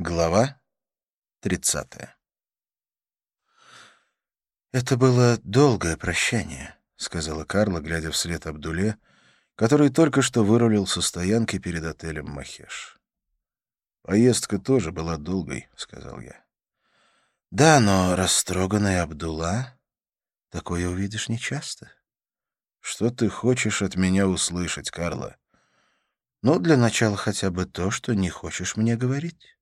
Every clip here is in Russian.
Глава 30. «Это было долгое прощание», — сказала Карла, глядя вслед Абдуле, который только что вырулил со стоянки перед отелем «Махеш». «Поездка тоже была долгой», — сказал я. «Да, но растроганный Абдулла, такое увидишь нечасто». «Что ты хочешь от меня услышать, Карла?» «Ну, для начала хотя бы то, что не хочешь мне говорить».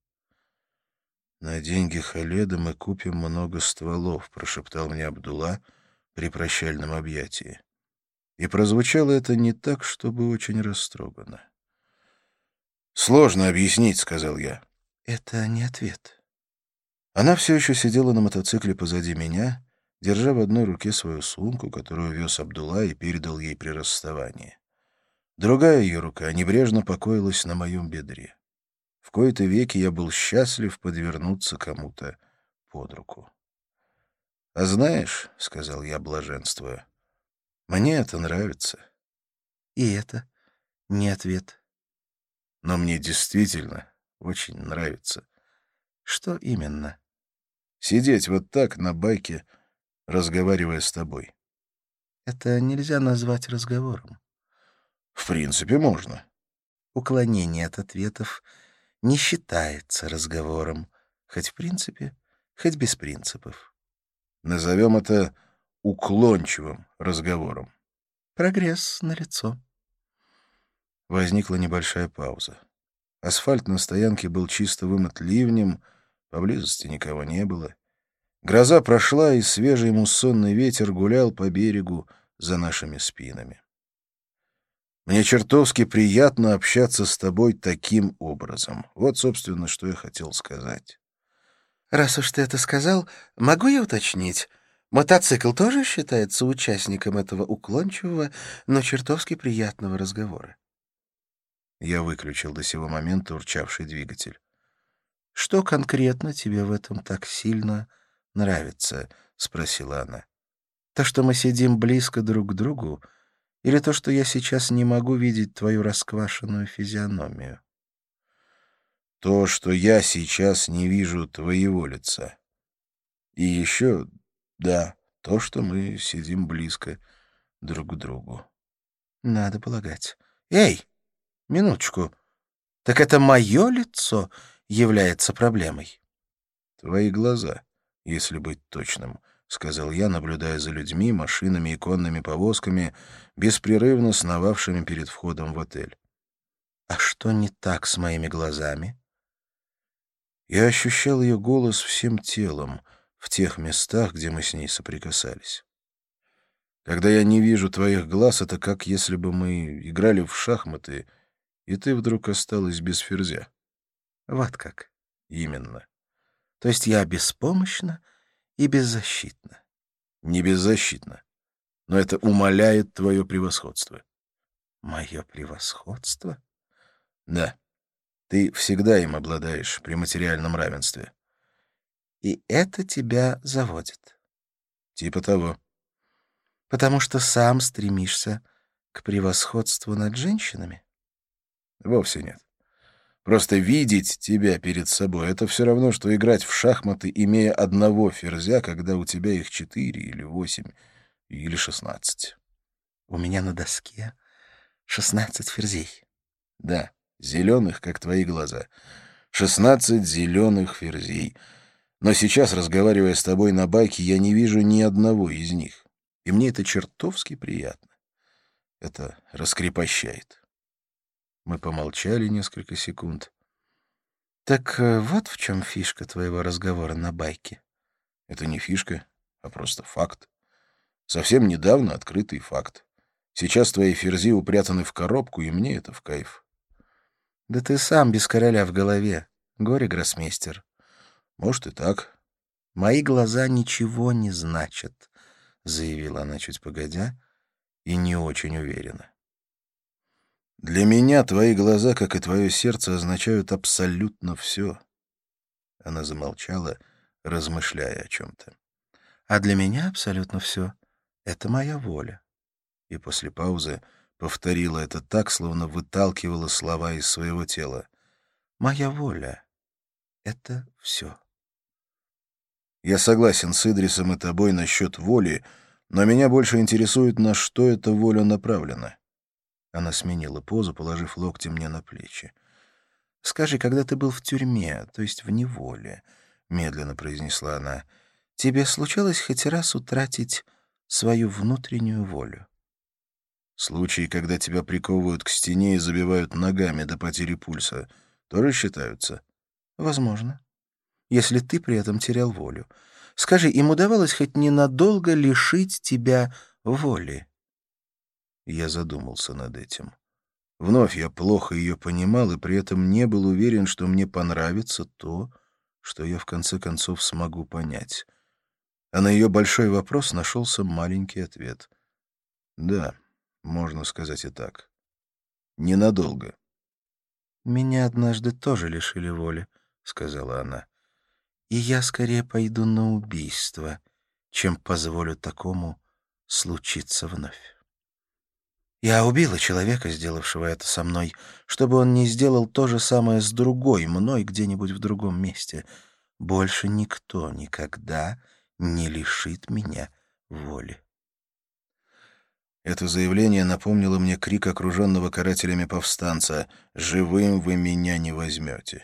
«На деньги Халеда мы купим много стволов», — прошептал мне Абдулла при прощальном объятии. И прозвучало это не так, чтобы очень растроганно. «Сложно объяснить», — сказал я. «Это не ответ». Она все еще сидела на мотоцикле позади меня, держа в одной руке свою сумку, которую вез Абдулла и передал ей при расставании. Другая ее рука небрежно покоилась на моем бедре. В кои-то веки я был счастлив подвернуться кому-то под руку. «А знаешь, — сказал я, блаженствуя, — мне это нравится». «И это не ответ». «Но мне действительно очень нравится». «Что именно?» «Сидеть вот так на байке, разговаривая с тобой». «Это нельзя назвать разговором». «В принципе, можно». «Уклонение от ответов не считается разговором, хоть в принципе, хоть без принципов». «Назовем это уклончивым разговором». «Прогресс налицо». Возникла небольшая пауза. Асфальт на стоянке был чисто вымыт ливнем, поблизости никого не было. Гроза прошла, и свежий муссонный ветер гулял по берегу за нашими спинами. «Мне чертовски приятно общаться с тобой таким образом». Вот, собственно, что я хотел сказать. «Раз уж ты это сказал, могу я уточнить? Мотоцикл тоже считается участником этого уклончивого, но чертовски приятного разговора?» Я выключил до сего момента урчавший двигатель. «Что конкретно тебе в этом так сильно нравится?» — спросила она. «То, что мы сидим близко друг к другу, или то, что я сейчас не могу видеть твою расквашенную физиономию?» «То, что я сейчас не вижу твоего лица. И еще, да, то, что мы сидим близко друг к другу». «Надо полагать. Эй, минуточку. Так это мое лицо является проблемой?» «Твои глаза, если быть точным», — сказал я, наблюдая за людьми, машинами и конными повозками, беспрерывно сновавшими перед входом в отель. «А что не так с моими глазами?» Я ощущал ее голос всем телом в тех местах, где мы с ней соприкасались. «Когда я не вижу твоих глаз, это как если бы мы играли в шахматы, и ты вдруг осталась без ферзя». «Вот как?» «Именно». «То есть я беспомощна и беззащитна?» «Не беззащитна, но это умаляет твое превосходство». «Мое превосходство?» «Да, ты всегда им обладаешь при материальном равенстве». «И это тебя заводит?» «Типа того». «Потому что сам стремишься к превосходству над женщинами?» «Вовсе нет. Просто видеть тебя перед собой — это все равно, что играть в шахматы, имея одного ферзя, когда у тебя их 4 или 8 или 16. «У меня на доске 16 ферзей». «Да, зеленых, как твои глаза. 16 зеленых ферзей. Но сейчас, разговаривая с тобой на байке, я не вижу ни одного из них. И мне это чертовски приятно. Это раскрепощает». Мы помолчали несколько секунд. «Так вот в чем фишка твоего разговора на байке». «Это не фишка, а просто факт. Совсем недавно открытый факт. Сейчас твои ферзи упрятаны в коробку, и мне это в кайф». «Да ты сам без короля в голове, горе-гроссмейстер». «Может, и так». «Мои глаза ничего не значат», — заявила она чуть погодя и не очень уверенно. «Для меня твои глаза, как и твое сердце, означают абсолютно все». Она замолчала, размышляя о чем-то. «А для меня абсолютно все — это моя воля». И после паузы повторила это так, словно выталкивала слова из своего тела. «Моя воля. Это все. Я согласен с Идрисом и тобой насчет воли, но меня больше интересует, на что эта воля направлена. Она сменила позу, положив локти мне на плечи. «Скажи, когда ты был в тюрьме, то есть в неволе, — медленно произнесла она, — тебе случалось хоть раз утратить свою внутреннюю волю?» «Случаи, когда тебя приковывают к стене и забивают ногами до потери пульса, тоже считаются?» «Возможно. Если ты при этом терял волю. Скажи, им удавалось хоть ненадолго лишить тебя воли?» Я задумался над этим. Вновь я плохо ее понимал и при этом не был уверен, что мне понравится то, что я в конце концов смогу понять. А на ее большой вопрос нашелся маленький ответ. Да, можно сказать и так. Ненадолго. «Меня однажды тоже лишили воли», — сказала она. «И я скорее пойду на убийство, чем позволю такому случиться вновь. Я убила человека, сделавшего это со мной, чтобы он не сделал то же самое с другой мной где-нибудь в другом месте. Больше никто никогда не лишит меня воли». Это заявление напомнило мне крик окруженного карателями повстанца: «Живым вы меня не возьмете».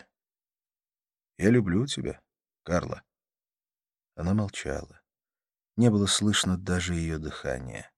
«Я люблю тебя, Карла». Она молчала. Не было слышно даже ее дыхания.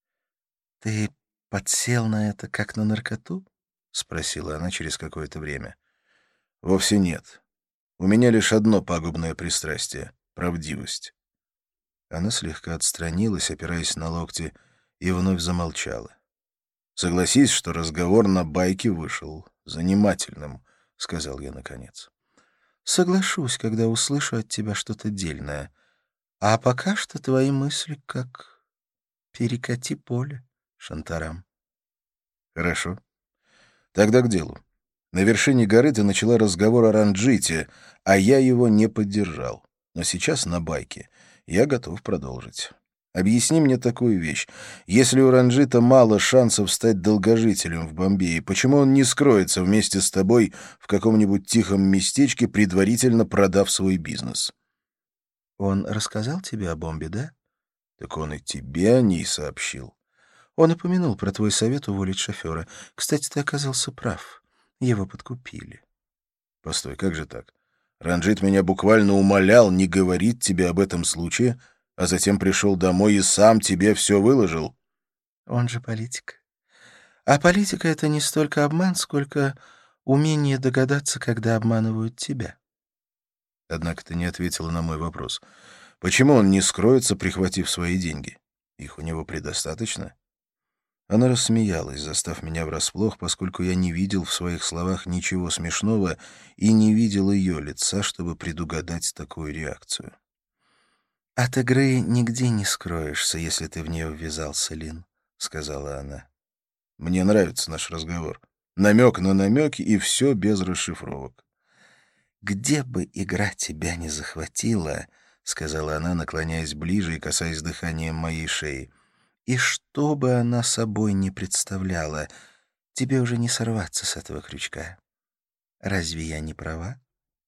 «Ты подсел на это, как на наркоту?» — спросила она через какое-то время. «Вовсе нет. У меня лишь одно пагубное пристрастие — правдивость». Она слегка отстранилась, опираясь на локти, и вновь замолчала. «Согласись, что разговор на байке вышел занимательным», — сказал я наконец. «Соглашусь, когда услышу от тебя что-то дельное. А пока что твои мысли как перекати поле, Шантарам». «Хорошо. Тогда к делу. На вершине горы ты начала разговор о Ранджите, а я его не поддержал. Но сейчас на байке. Я готов продолжить. Объясни мне такую вещь. Если у Ранджита мало шансов стать долгожителем в Бомбее, почему он не скроется вместе с тобой в каком-нибудь тихом местечке, предварительно продав свой бизнес?» «Он рассказал тебе о бомбе, да?» «Так он и тебе о ней сообщил». «Он упомянул про твой совет уволить шофера. Кстати, ты оказался прав. Его подкупили». «Постой, как же так? Ранджит меня буквально умолял не говорить тебе об этом случае, а затем пришел домой и сам тебе все выложил». «Он же политик. А политика — это не столько обман, сколько умение догадаться, когда обманывают тебя». Однако ты не ответила на мой вопрос. Почему он не скроется, прихватив свои деньги? Их у него предостаточно?» Она рассмеялась, застав меня врасплох, поскольку я не видел в своих словах ничего смешного и не видел ее лица, чтобы предугадать такую реакцию. «От игры нигде не скроешься, если ты в нее ввязался, Лин», — сказала она. «Мне нравится наш разговор. Намек на намеки, и все без расшифровок». «Где бы игра тебя не захватила», — сказала она, наклоняясь ближе и касаясь дыханием моей шеи, — «и что бы она собой не представляла, тебе уже не сорваться с этого крючка. Разве я не права?»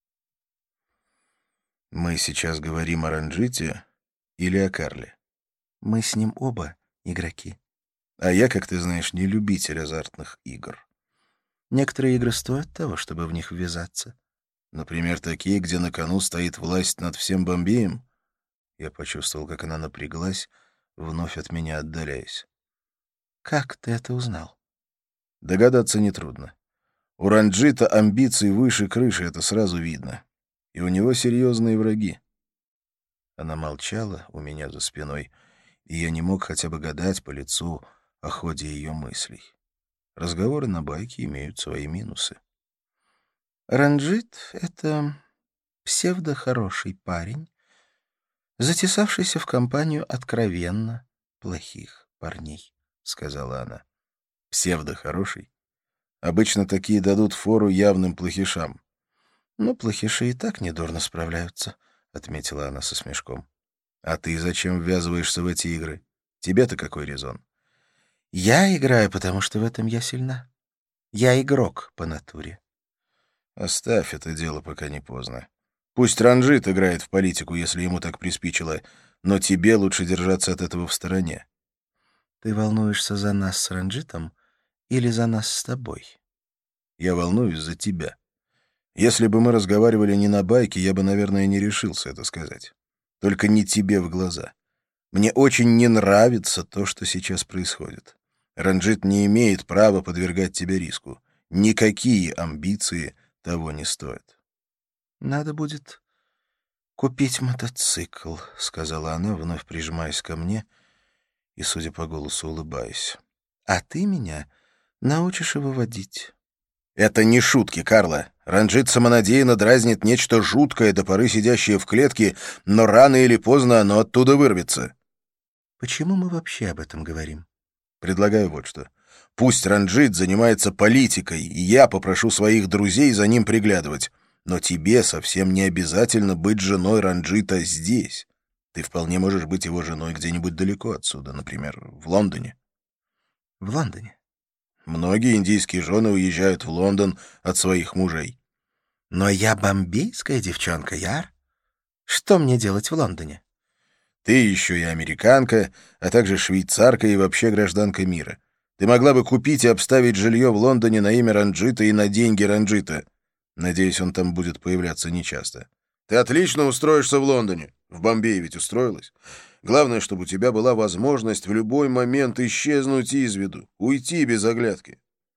«Мы сейчас говорим о Ранджите или о Карле?» «Мы с ним оба игроки». «А я, как ты знаешь, не любитель азартных игр». «Некоторые игры стоят того, чтобы в них ввязаться». «Например, такие, где на кону стоит власть над всем Бомбеем?» Я почувствовал, как она напряглась, вновь от меня отдаляясь. «Как ты это узнал?» «Догадаться нетрудно. У Ранджита амбиций выше крыши, это сразу видно. И у него серьезные враги». Она молчала у меня за спиной, и я не мог хотя бы гадать по лицу о ходе ее мыслей. Разговоры на байке имеют свои минусы. «Ранджит — это псевдо-хороший парень, затесавшийся в компанию откровенно плохих парней», — сказала она. «Псевдо-хороший? Обычно такие дадут фору явным плохишам». «Ну, плохиши и так недурно справляются», — отметила она со смешком. «А ты зачем ввязываешься в эти игры? Тебе-то какой резон?» «Я играю, потому что в этом я сильна. Я игрок по натуре». Оставь это дело, пока не поздно. Пусть Ранжит играет в политику, если ему так приспичило, но тебе лучше держаться от этого в стороне. Ты волнуешься за нас с Ранжитом или за нас с тобой? Я волнуюсь за тебя. Если бы мы разговаривали не на байке, я бы, наверное, не решился это сказать. Только не тебе в глаза. Мне очень не нравится то, что сейчас происходит. Ранжит не имеет права подвергать тебя риску. Никакие амбиции того не стоят. Надо будет купить мотоцикл, — сказала она, вновь прижимаясь ко мне и, судя по голосу, улыбаясь. А ты меня научишь его водить. Это не шутки, Карла. Ранжит самонадеянно дразнит нечто жуткое, до поры сидящее в клетке, но рано или поздно оно оттуда вырвется. Почему мы вообще об этом говорим? Предлагаю вот что. Пусть Ранжит занимается политикой, и я попрошу своих друзей за ним приглядывать. Но тебе совсем не обязательно быть женой Ранжита здесь. Ты вполне можешь быть его женой где-нибудь далеко отсюда, например, в Лондоне. В Лондоне. Многие индийские жены уезжают в Лондон от своих мужей. Но я бомбейская девчонка, Яр. Что мне делать в Лондоне? Ты еще и американка, а также швейцарка и вообще гражданка мира. Ты могла бы купить и обставить жилье в Лондоне на имя Ранжита и на деньги Ранжита. Надеюсь, он там будет появляться нечасто. Ты отлично устроишься в Лондоне. В Бомбее ведь устроилась. Главное, чтобы у тебя была возможность в любой момент исчезнуть из виду, уйти без оглядки.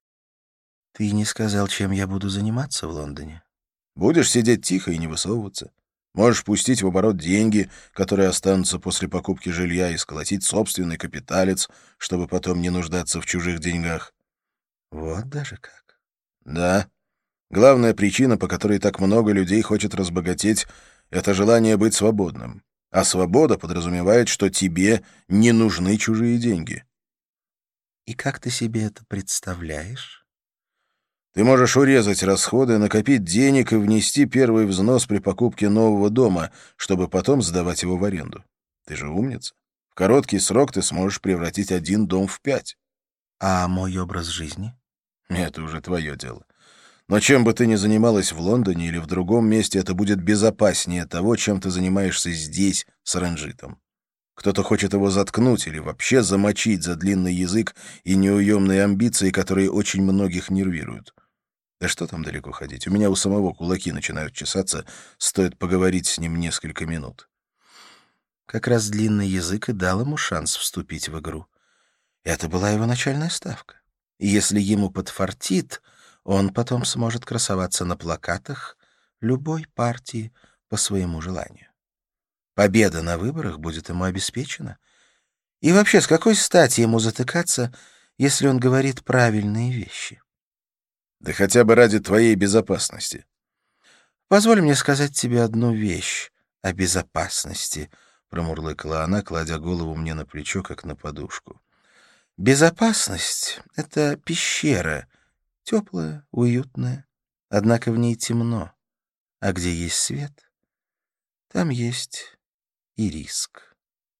Ты не сказал, чем я буду заниматься в Лондоне. Будешь сидеть тихо и не высовываться. Можешь пустить в оборот деньги, которые останутся после покупки жилья, и сколотить собственный капиталец, чтобы потом не нуждаться в чужих деньгах. Вот даже как. Да. Главная причина, по которой так много людей хочет разбогатеть, — это желание быть свободным. А свобода подразумевает, что тебе не нужны чужие деньги. И как ты себе это представляешь? Ты можешь урезать расходы, накопить денег и внести первый взнос при покупке нового дома, чтобы потом сдавать его в аренду. Ты же умница. В короткий срок ты сможешь превратить один дом в 5. А мой образ жизни? Это уже твое дело. Но чем бы ты ни занималась в Лондоне или в другом месте, это будет безопаснее того, чем ты занимаешься здесь с Ранжитом. Кто-то хочет его заткнуть или вообще замочить за длинный язык и неуемные амбиции, которые очень многих нервируют. Да что там далеко ходить? У меня у самого кулаки начинают чесаться, стоит поговорить с ним несколько минут. Как раз длинный язык и дал ему шанс вступить в игру. Это была его начальная ставка. И если ему подфартит, он потом сможет красоваться на плакатах любой партии по своему желанию. Победа на выборах будет ему обеспечена. И вообще, с какой стати ему затыкаться, если он говорит правильные вещи? Да хотя бы ради твоей безопасности. «Позволь мне сказать тебе одну вещь о безопасности», — промурлыкала она, кладя голову мне на плечо, как на подушку. «Безопасность — это пещера, теплая, уютная, однако в ней темно, а где есть свет, там есть и риск».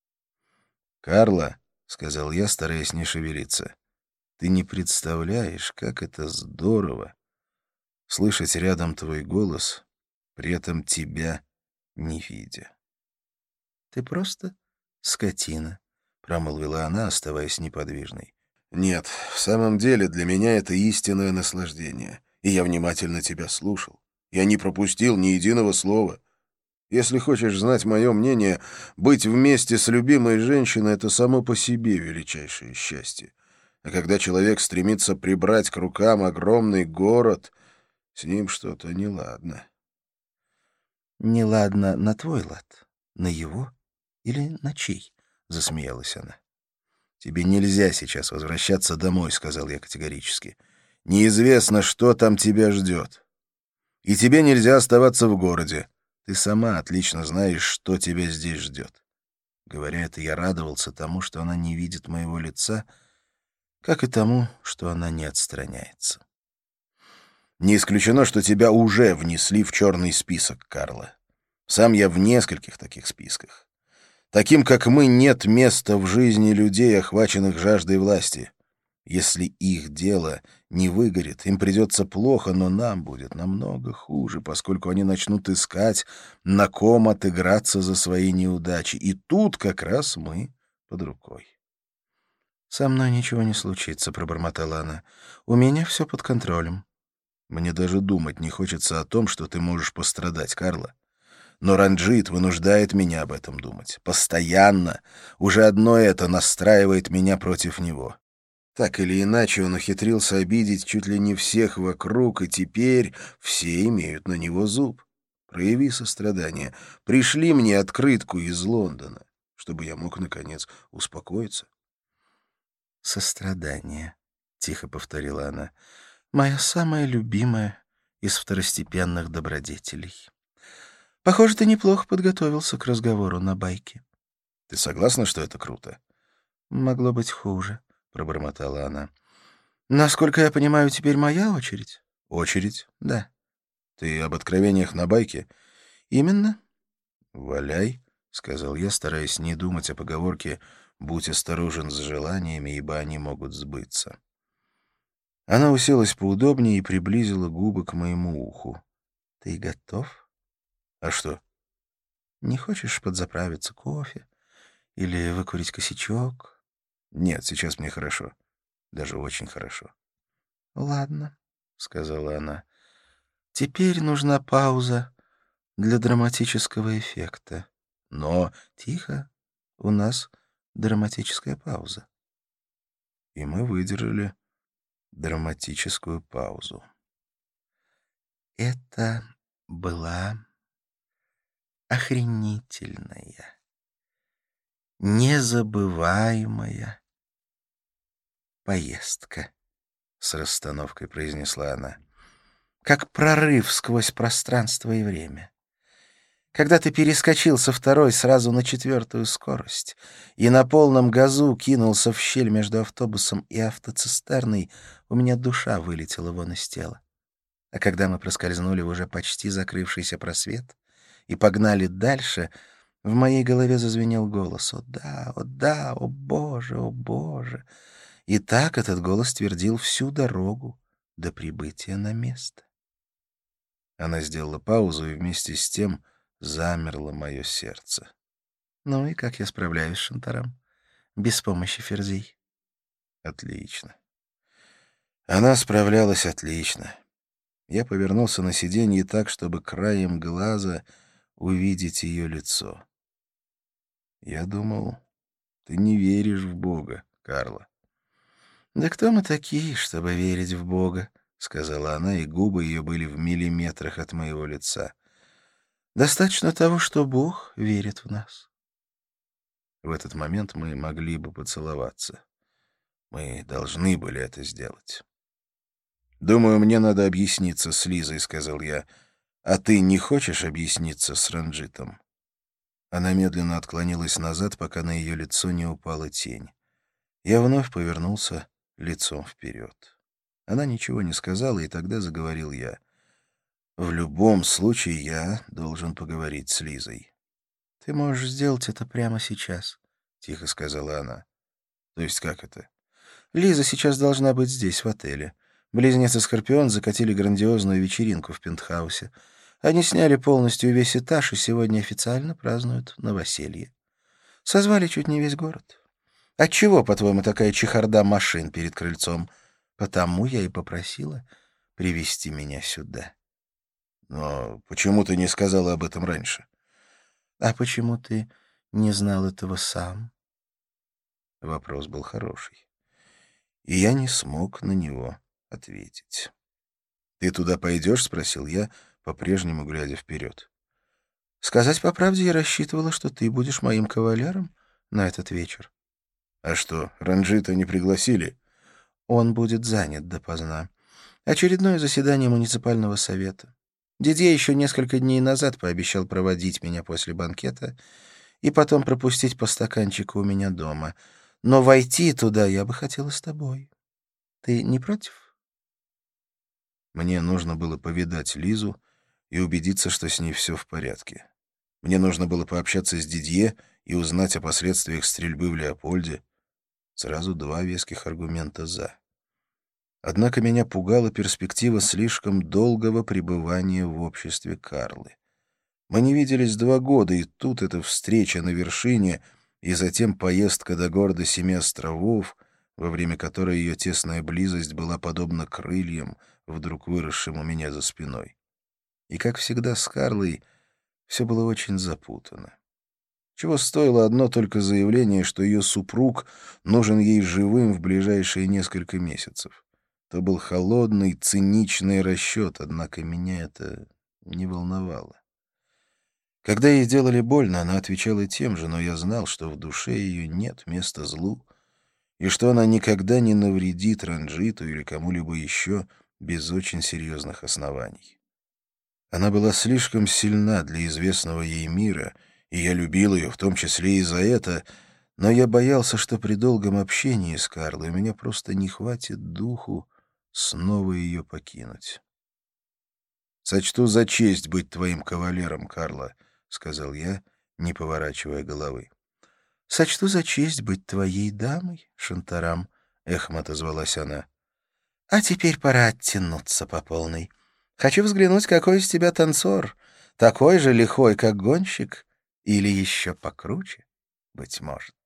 «Карла», — сказал я, стараясь не шевелиться, — «ты не представляешь, как это здорово слышать рядом твой голос, при этом тебя не видя». «Ты просто скотина», — промолвила она, оставаясь неподвижной. «Нет, в самом деле для меня это истинное наслаждение, и я внимательно тебя слушал. Я не пропустил ни единого слова. Если хочешь знать мое мнение, быть вместе с любимой женщиной — это само по себе величайшее счастье. А когда человек стремится прибрать к рукам огромный город, с ним что-то неладно». «Неладно на твой лад, на его или на чей?» — засмеялась она. «Тебе нельзя сейчас возвращаться домой», — сказал я категорически. «Неизвестно, что там тебя ждет. И тебе нельзя оставаться в городе. Ты сама отлично знаешь, что тебя здесь ждет». Говоря это, я радовался тому, что она не видит моего лица, как и тому, что она не отстраняется. «Не исключено, что тебя уже внесли в черный список, Карла. Сам я в нескольких таких списках. Таким, как мы, нет места в жизни людей, охваченных жаждой власти. Если их дело не выгорит, им придется плохо, но нам будет намного хуже, поскольку они начнут искать, на ком отыграться за свои неудачи. И тут как раз мы под рукой. «Со мной ничего не случится», — пробормотала она. «У меня все под контролем». Мне даже думать не хочется о том, что ты можешь пострадать, Карла. Но Ранджит вынуждает меня об этом думать. Постоянно. Уже одно это настраивает меня против него. Так или иначе, он ухитрился обидеть чуть ли не всех вокруг, и теперь все имеют на него зуб. Прояви сострадание. Пришли мне открытку из Лондона, чтобы я мог, наконец, успокоиться. «Сострадание», — тихо повторила она, — «моя самая любимая из второстепенных добродетелей. Похоже, ты неплохо подготовился к разговору на байке». Ты согласна, что это круто? «Могло быть хуже», — пробормотала она. «Насколько я понимаю, теперь моя очередь?» Очередь? «Да». Ты об откровениях на байке? «Именно?» «Валяй», — сказал я, стараясь не думать о поговорке «будь осторожен с желаниями, ибо они могут сбыться». Она уселась поудобнее и приблизила губы к моему уху. «Ты готов? «А что?» Не хочешь подзаправиться кофе или выкурить косячок?» «Нет, сейчас мне хорошо. Даже очень хорошо». «Ладно», — сказала она. «Теперь нужна пауза для драматического эффекта. Но Тихо, у нас драматическая пауза». и мы выдержали драматическую паузу. Это была охренительная, незабываемая поездка, — с расстановкой произнесла она, — как прорыв сквозь пространство и время. Когда ты перескочил со второй сразу на четвертую скорость и на полном газу кинулся в щель между автобусом и автоцистерной, у меня душа вылетела вон из тела. А когда мы проскользнули в уже почти закрывшийся просвет и погнали дальше, в моей голове зазвенел голос: «О да, о да, о Боже, о Боже!» И так этот голос твердил всю дорогу до прибытия на место. Она сделала паузу, и вместе с тем замерло мое сердце. Ну и как я справляюсь, Шантарам? Без помощи ферзей. Отлично. Она справлялась отлично. Я повернулся на сиденье так, чтобы краем глаза увидеть ее лицо. Я думал, ты не веришь в Бога, Карла. «Да кто мы такие, чтобы верить в Бога?» — сказала она, и губы ее были в миллиметрах от моего лица. «Достаточно того, что Бог верит в нас». В этот момент мы могли бы поцеловаться. Мы должны были это сделать. «Думаю, мне надо объясниться с Лизой», — сказал я. «А ты не хочешь объясниться с Ранджитом?» Она медленно отклонилась назад, пока на ее лицо не упала тень. Я вновь повернулся лицом вперед. Она ничего не сказала, и тогда заговорил я. «В любом случае я должен поговорить с Лизой». «Ты можешь сделать это прямо сейчас», — тихо сказала она. «То есть как это?» «Лиза сейчас должна быть здесь, в отеле. Близнецы Скорпион закатили грандиозную вечеринку в пентхаусе. Они сняли полностью весь этаж и сегодня официально празднуют новоселье. Созвали чуть не весь город. Отчего, по-твоему, такая чехарда машин перед крыльцом? Потому я и попросила привезти меня сюда». «Но почему ты не сказала об этом раньше?» «А почему ты не знал этого сам?» Вопрос был хороший. И я не смог на него ответить. «Ты туда пойдешь?» — спросил я, по-прежнему глядя вперед. «Сказать по правде, я рассчитывала, что ты будешь моим кавалером на этот вечер». «А что, Ранджита не пригласили?» «Он будет занят допоздна. Очередное заседание муниципального совета. Дидье еще несколько дней назад пообещал проводить меня после банкета и потом пропустить по стаканчику у меня дома. Но войти туда я бы хотела с тобой. Ты не против?» Мне нужно было повидать Лизу и убедиться, что с ней все в порядке. Мне нужно было пообщаться с Дидье и узнать о последствиях стрельбы в Леопольде. Сразу два веских аргумента «за». Однако меня пугала перспектива слишком долгого пребывания в обществе Карлы. Мы не виделись 2 года, и тут эта встреча на вершине, и затем поездка до города Семи островов, во время которой ее тесная близость была подобна крыльям, вдруг выросшим у меня за спиной. И, как всегда, с Карлой все было очень запутано. Чего стоило одно только заявление, что ее супруг нужен ей живым в ближайшие несколько месяцев. То был холодный, циничный расчет, однако меня это не волновало. Когда ей делали больно, она отвечала тем же, но я знал, что в душе ее нет места злу, и что она никогда не навредит Ранджиту или кому-либо еще без очень серьезных оснований. Она была слишком сильна для известного ей мира, и я любил ее, в том числе и за это, но я боялся, что при долгом общении с Карлой у меня просто не хватит духу снова ее покинуть. «Сочту за честь быть твоим кавалером, Карла», — сказал я, не поворачивая головы. «Сочту за честь быть твоей дамой, Шантарам», — эхом отозвалась она. «А теперь пора оттянуться по полной. Хочу взглянуть, какой из тебя танцор. Такой же лихой, как гонщик, или еще покруче, быть может».